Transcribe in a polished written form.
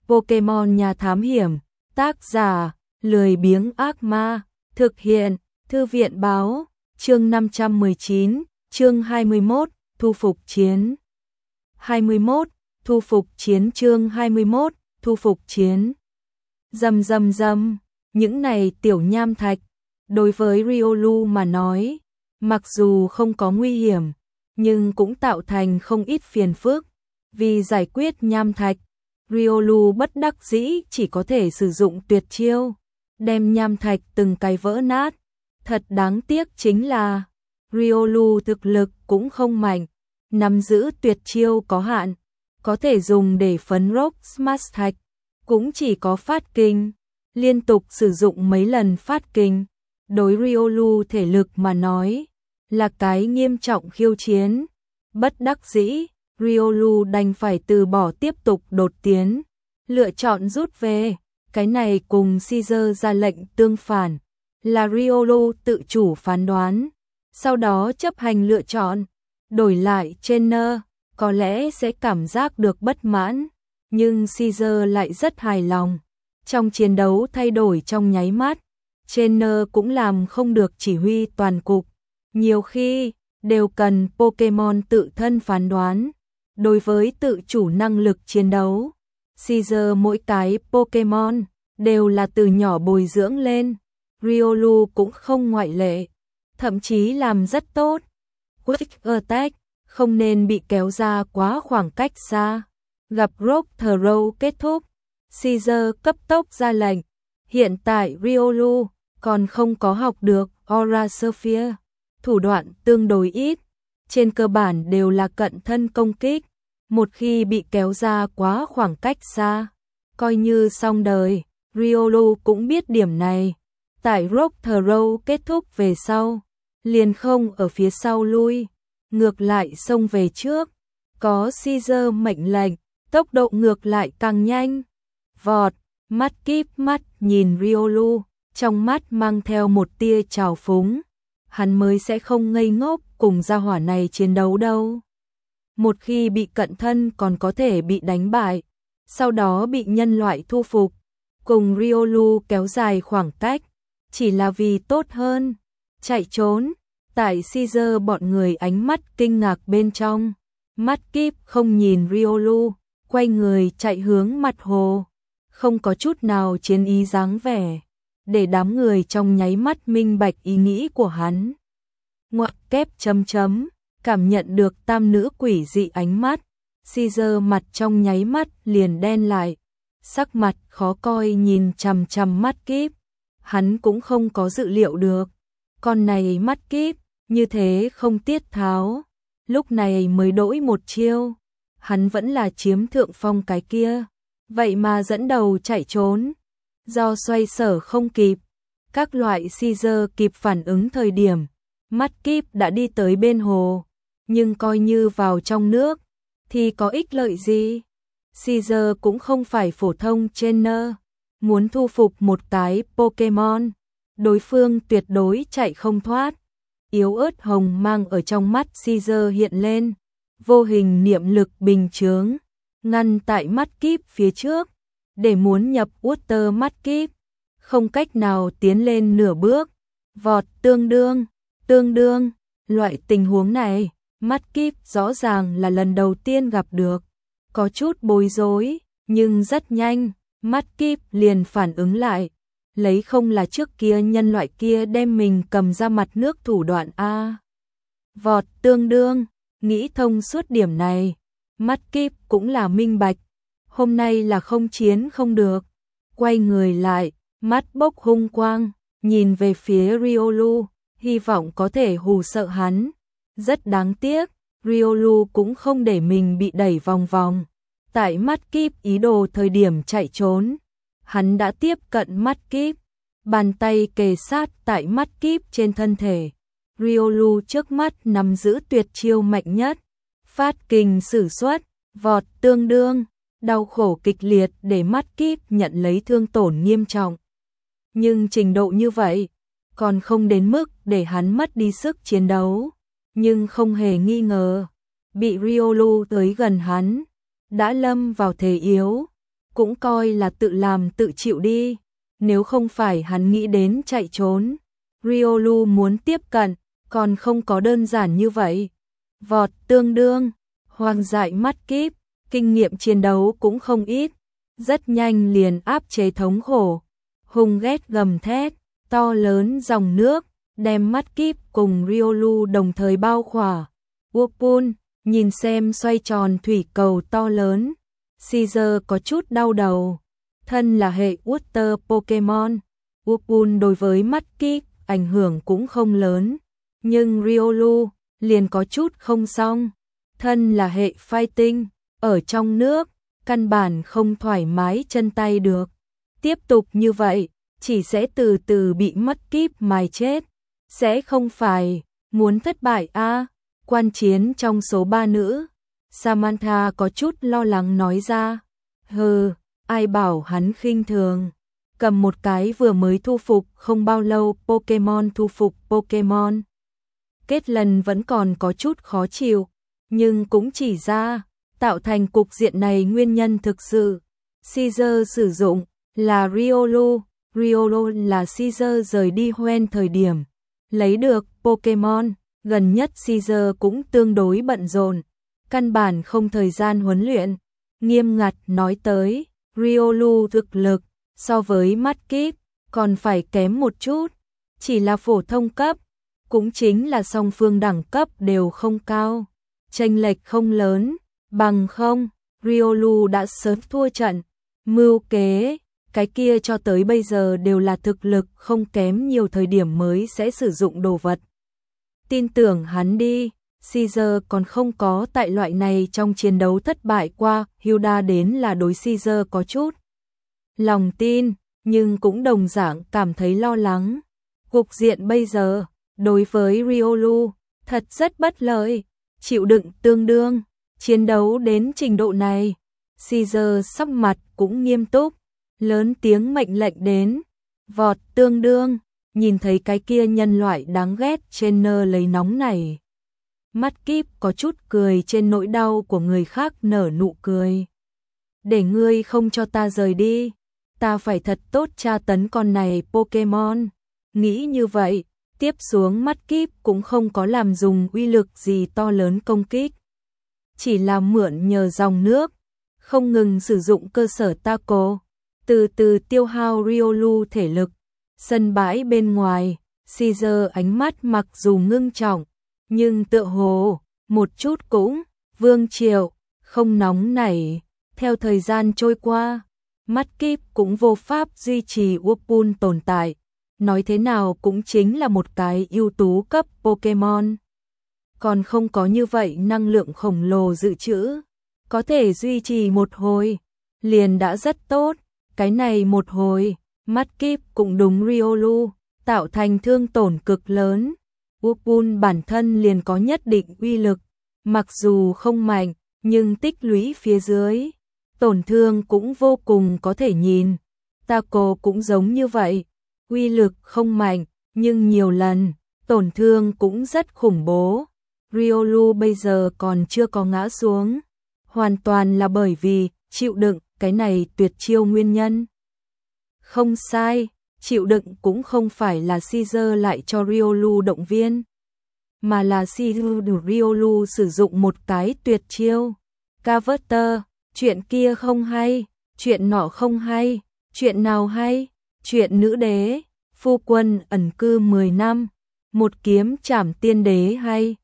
Pokemon Nhà Thám Hiểm, tác giả, lười biếng ác ma, thực hiện, Thư viện báo, chương 519, chương 21, thu phục chiến. 21, thu phục chiến chương 21, thu phục chiến. Rầm rầm rầm, những này tiểu nham thạch, đối với Riolu mà nói, mặc dù không có nguy hiểm, nhưng cũng tạo thành không ít phiền phức. Vì giải quyết nham thạch, Riolu bất đắc dĩ chỉ có thể sử dụng tuyệt chiêu, đem nham thạch từng cái vỡ nát. Thật đáng tiếc chính là Riolu thực lực cũng không mạnh, nắm giữ tuyệt chiêu có hạn, có thể dùng để phấn Rock Smash thạch, cũng chỉ có phát kinh, liên tục sử dụng mấy lần phát kinh. Đối Riolu thể lực mà nói, là cái nghiêm trọng khiêu chiến. Bất đắc dĩ, Riolu đành phải từ bỏ tiếp tục đột tiến, lựa chọn rút về. Cái này cùng Caesar ra lệnh tương phản, là Riolu tự chủ phán đoán, sau đó chấp hành lựa chọn. Đổi lại Trainer, có lẽ sẽ cảm giác được bất mãn, nhưng Caesar lại rất hài lòng. Trong chiến đấu thay đổi trong nháy mắt, Trainer cũng làm không được chỉ huy toàn cục. Nhiều khi, đều cần Pokemon tự thân phán đoán. Đối với tự chủ năng lực chiến đấu, Caesar mỗi cái Pokemon đều là từ nhỏ bồi dưỡng lên. Riolu cũng không ngoại lệ, thậm chí làm rất tốt. Quick Attack không nên bị kéo ra quá khoảng cách xa. Gặp Rock Throw kết thúc, Caesar cấp tốc ra lệnh. Hiện tại Riolu còn không có học được Aura Sphere, thủ đoạn tương đối ít, trên cơ bản đều là cận thân công kích. Một khi bị kéo ra quá khoảng cách xa, coi như xong đời. Riolu cũng biết điểm này. Tại Rock Throw kết thúc về sau, liền không ở phía sau lui, ngược lại xông về trước. Có Caesar mệnh lệnh, tốc độ ngược lại càng nhanh. Vọt, mắt kíp mắt nhìn Riolu, trong mắt mang theo một tia trào phúng. Hắn mới sẽ không ngây ngốc cùng gia hỏa này chiến đấu đâu. Một khi bị cận thân còn có thể bị đánh bại, sau đó bị nhân loại thu phục, cùng Riolu kéo dài khoảng cách, chỉ là vì tốt hơn. Chạy trốn, tại Caesar bọn người ánh mắt kinh ngạc bên trong, mắt kíp không nhìn Riolu, quay người chạy hướng mặt hồ, không có chút nào chiến ý dáng vẻ, để đám người trong nháy mắt minh bạch ý nghĩ của hắn. Ngoặc kép chấm chấm, cảm nhận được tam nữ quỷ dị ánh mắt, Caesar mặt trong nháy mắt liền đen lại, sắc mặt khó coi nhìn chằm chằm mắt kíp. Hắn cũng không có dự liệu được, con này mắt kíp như thế không tiết tháo, lúc này mới đổi một chiêu, hắn vẫn là chiếm thượng phong cái kia, vậy mà dẫn đầu chạy trốn. Do xoay sở không kịp, các loại Caesar kịp phản ứng thời điểm, mắt kíp đã đi tới bên hồ, nhưng coi như vào trong nước thì có ích lợi gì? Caesar cũng không phải phổ thông trainer, muốn thu phục một cái Pokemon, đối phương tuyệt đối chạy không thoát. Yếu ớt hồng mang ở trong mắt Caesar hiện lên, vô hình niệm lực bình chướng, ngăn tại mắt kíp phía trước, để muốn nhập Water mắt kíp, không cách nào tiến lên nửa bước. Vọt tương đương, loại tình huống này, mắt kíp rõ ràng là lần đầu tiên gặp được, có chút bối rối, nhưng rất nhanh, mắt kíp liền phản ứng lại, lấy không là trước kia nhân loại kia đem mình cầm ra mặt nước thủ đoạn a. Vọt tương đương, nghĩ thông suốt điểm này, mắt kíp cũng là minh bạch, hôm nay là không chiến không được. Quay người lại, mắt bốc hung quang, nhìn về phía Riolu, hy vọng có thể hù sợ hắn. Rất đáng tiếc, Riolu cũng không để mình bị đẩy vòng vòng. Tại mắt kíp ý đồ thời điểm chạy trốn, hắn đã tiếp cận mắt kíp, bàn tay kề sát tại mắt kíp trên thân thể. Riolu trước mắt nắm giữ tuyệt chiêu mạnh nhất, phát kình sử xuất, vọt tương đương, đau khổ kịch liệt để mắt kíp nhận lấy thương tổn nghiêm trọng. Nhưng trình độ như vậy, còn không đến mức để hắn mất đi sức chiến đấu, nhưng không hề nghi ngờ, bị Riolu tới gần hắn, đã lâm vào thế yếu. cũng coi là tự làm tự chịu đi. Nếu không phải hắn nghĩ đến chạy trốn, Riolu muốn tiếp cận, còn không có đơn giản như vậy. Vọt tương đương, hoang dại mắt kíp, kinh nghiệm chiến đấu cũng không ít, rất nhanh liền áp chế thống khổ. Hung ghét gầm thét, to lớn dòng nước, đem mắt kíp cùng Riolu đồng thời bao khỏa. Wukun, nhìn xem xoay tròn thủy cầu to lớn, Caesar có chút đau đầu. Thân là hệ Water Pokemon, Wukun đối với mắt kíp ảnh hưởng cũng không lớn, nhưng Riolu liền có chút không xong. Thân là hệ Fighting, ở trong nước, căn bản không thoải mái chân tay được. Tiếp tục như vậy, chỉ sẽ từ từ bị mất kíp mài chết. Sẽ không phải muốn thất bại a? Quan chiến trong số 3 nữ, Samantha có chút lo lắng nói ra. Hừ, ai bảo hắn khinh thường. Cầm một cái vừa mới thu phục không bao lâu Pokemon thu phục Pokemon. Kết lần vẫn còn có chút khó chịu, nhưng cũng chỉ ra, tạo thành cục diện này nguyên nhân thực sự. Caesar sử dụng là Riolu, Riolu là Caesar rời đi Hoenn thời điểm. Lấy được Pokemon, gần nhất Caesar cũng tương đối bận rộn, căn bản không thời gian huấn luyện. Nghiêm ngặt nói tới, Riolu thực lực, so với mắt kíp, còn phải kém một chút, chỉ là phổ thông cấp, cũng chính là song phương đẳng cấp đều không cao, chênh lệch không lớn, bằng không, Riolu đã sớm thua trận. Mưu kế, cái kia cho tới bây giờ đều là thực lực không kém nhiều thời điểm mới sẽ sử dụng đồ vật. Tin tưởng hắn đi, Caesar còn không có tại loại này trong chiến đấu thất bại qua, Hilda đến là đối Caesar có chút lòng tin, nhưng cũng đồng dạng cảm thấy lo lắng. Cục diện bây giờ, đối với Riolu, thật rất bất lợi, chịu đựng tương đương, chiến đấu đến trình độ này. Caesar sắc mặt cũng nghiêm túc, lớn tiếng mệnh lệnh đến, vọt tương đương, nhìn thấy cái kia nhân loại đáng ghét trên nơ lấy nóng này. Mắt kíp có chút cười trên nỗi đau của người khác nở nụ cười. Để ngươi không cho ta rời đi, ta phải thật tốt tra tấn con này Pokemon. Nghĩ như vậy, tiếp xuống mắt kíp cũng không có làm dùng uy lực gì to lớn công kích. Chỉ là mượn nhờ dòng nước, không ngừng sử dụng cơ sở taco, từ từ tiêu hao Riolu thể lực. Sân bãi bên ngoài, Caesar ánh mắt mặc dù ngưng trọng, nhưng tựa hồ, một chút cũng, vương triệu, không nóng nảy. Theo thời gian trôi qua, mắt kíp cũng vô pháp duy trì Wukun tồn tại. Nói thế nào cũng chính là một cái ưu tú cấp Pokemon. Còn không có như vậy năng lượng khổng lồ dự trữ, có thể duy trì một hồi, liền đã rất tốt. Cái này một hồi, mắt kíp cũng đúng Riolu, tạo thành thương tổn cực lớn. Wukun bản thân liền có nhất định uy lực, mặc dù không mạnh, nhưng tích lũy phía dưới, tổn thương cũng vô cùng có thể nhìn. Taco cũng giống như vậy, uy lực không mạnh, nhưng nhiều lần, tổn thương cũng rất khủng bố. Riolu bây giờ còn chưa có ngã xuống, hoàn toàn là bởi vì chịu đựng cái này tuyệt chiêu nguyên nhân. Không sai, chịu đựng cũng không phải là Caesar lại cho Riolu động viên, mà là Riolu sử dụng một cái tuyệt chiêu. Carver, chuyện kia không hay, chuyện nọ không hay, chuyện nào hay, chuyện nữ đế, phu quân ẩn cư 10 năm, một kiếm trảm tiên đế hay.